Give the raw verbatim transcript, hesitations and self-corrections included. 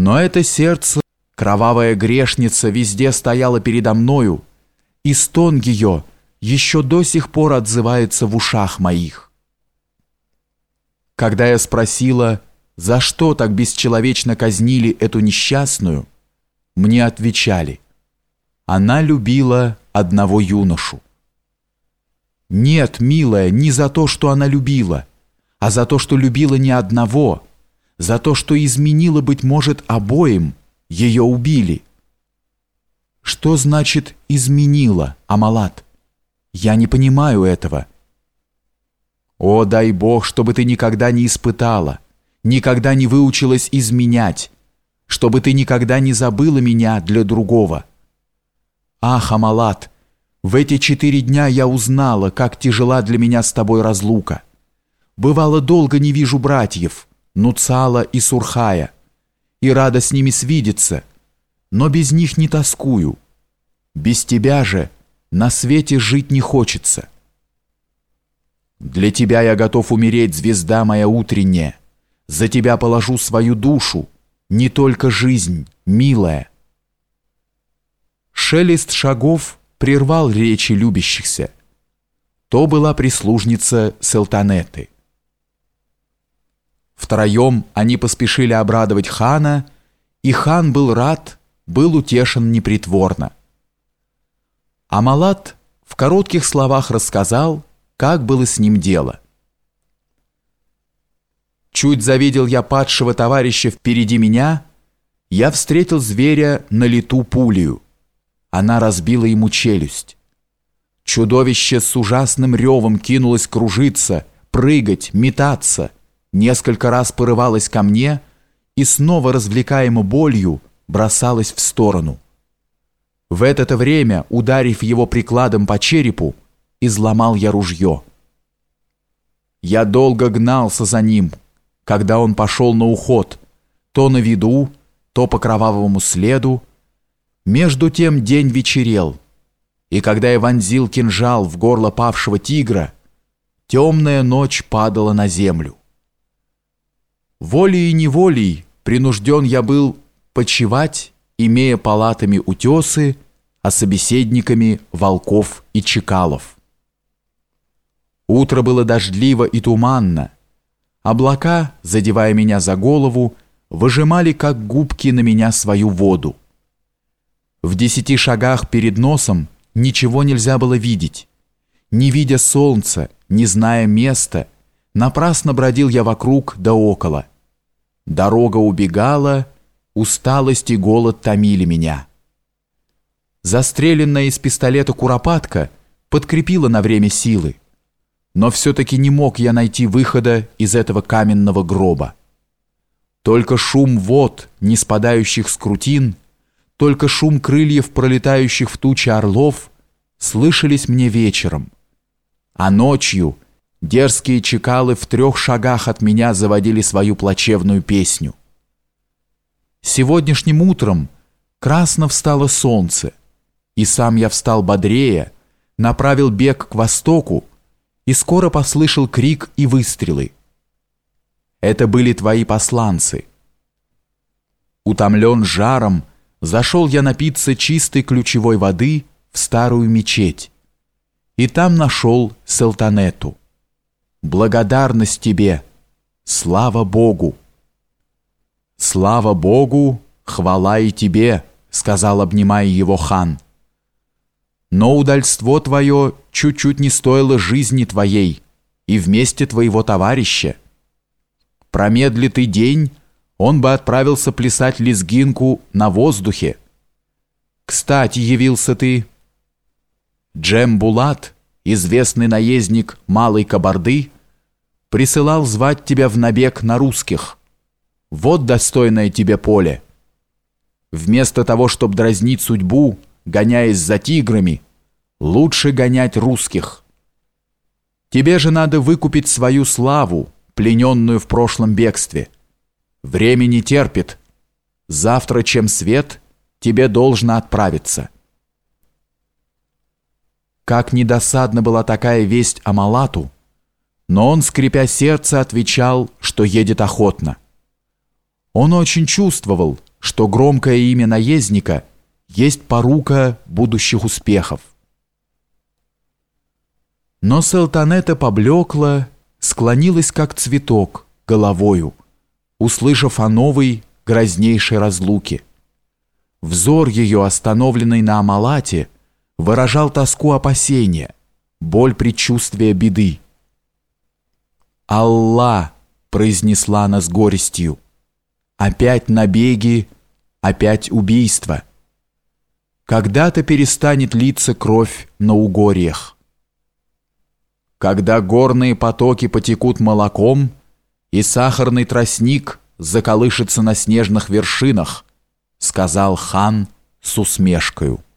Но это сердце, кровавая грешница, везде стояла передо мною, и стон ее еще до сих пор отзывается в ушах моих. Когда я спросила, за что так бесчеловечно казнили эту несчастную, мне отвечали: она любила одного юношу. Нет, милая, не за то, что она любила, а за то, что любила не одного, за то, что изменила, быть может, обоим, ее убили. Что значит «изменила», Амалат? Я не понимаю этого. О, дай Бог, чтобы ты никогда не испытала, никогда не выучилась изменять, чтобы ты никогда не забыла меня для другого. Ах, Амалат, в эти четыре дня я узнала, как тяжела для меня с тобой разлука. Бывало, долго не вижу братьев, Нуцала и Сурхая, и рада с ними свидеться, но без них не тоскую. Без тебя же на свете жить не хочется. Для тебя я готов умереть, звезда моя утренняя. За тебя положу свою душу, не только жизнь, милая. Шелест шагов прервал речи любящихся. То была прислужница Селтанеты. Втроем они поспешили обрадовать хана, и хан был рад, был утешен непритворно. Амалат в коротких словах рассказал, как было с ним дело. Чуть завидел я падшего товарища впереди меня, я встретил зверя на лету пулею. Она разбила ему челюсть. Чудовище с ужасным ревом кинулось кружиться, прыгать, метаться, несколько раз порывалось ко мне и снова, развлекаемо болью, бросалось в сторону. В это время, ударив его прикладом по черепу, изломал я ружье. Я долго гнался за ним, когда он пошел на уход, то на виду, то по кровавому следу. Между тем день вечерел, и когда я вонзил кинжал в горло павшего тигра, темная ночь падала на землю. Волей и неволей принужден я был почивать, имея палатами утесы, а собеседниками волков и чакалов. Утро было дождливо и туманно. Облака, задевая меня за голову, выжимали, как губки, на меня свою воду. В десяти шагах перед носом ничего нельзя было видеть. Не видя солнца, не зная места, напрасно бродил я вокруг да около. Дорога убегала, усталость и голод томили меня. Застреленная из пистолета куропатка подкрепила на время силы, но все-таки не мог я найти выхода из этого каменного гроба. Только шум вод, не спадающих с крутин, только шум крыльев, пролетающих в тучи орлов, слышались мне вечером, а ночью дерзкие чакалы в трех шагах от меня заводили свою плачевную песню. Сегодняшним утром красно встало солнце, и сам я встал бодрее, направил бег к востоку, и скоро послышал крик и выстрелы. Это были твои посланцы. Утомлен жаром, зашел я напиться чистой ключевой воды в старую мечеть, и там нашел Селтанету. Благодарность тебе, слава Богу! Слава Богу, хвала и тебе, сказал, обнимая его хан. Но удальство твое чуть-чуть не стоило жизни твоей и вместе твоего товарища. Промедли ты день, он бы отправился плясать лезгинку на воздухе. Кстати, явился ты. Джем-Булат, известный наездник Малой Кабарды, присылал звать тебя в набег на русских. Вот достойное тебе поле. Вместо того, чтобы дразнить судьбу, гоняясь за тиграми, лучше гонять русских. Тебе же надо выкупить свою славу, плененную в прошлом бегстве. Время не терпит. Завтра, чем свет, тебе должно отправиться. Как недосадна была такая весть Амалату, но он, скрипя сердце, отвечал, что едет охотно. Он очень чувствовал, что громкое имя наездника есть порука будущих успехов. Но Салтанета поблекла, склонилась как цветок головою, услышав о новой грознейшей разлуке. Взор ее, остановленный на Амалате, выражал тоску опасения, боль предчувствия беды. «Алла!» — произнесла она с горестью. «Опять набеги, опять убийства. Когда-то перестанет литься кровь на угорьях. Когда горные потоки потекут молоком, и сахарный тростник заколышется на снежных вершинах», — сказал хан с усмешкою.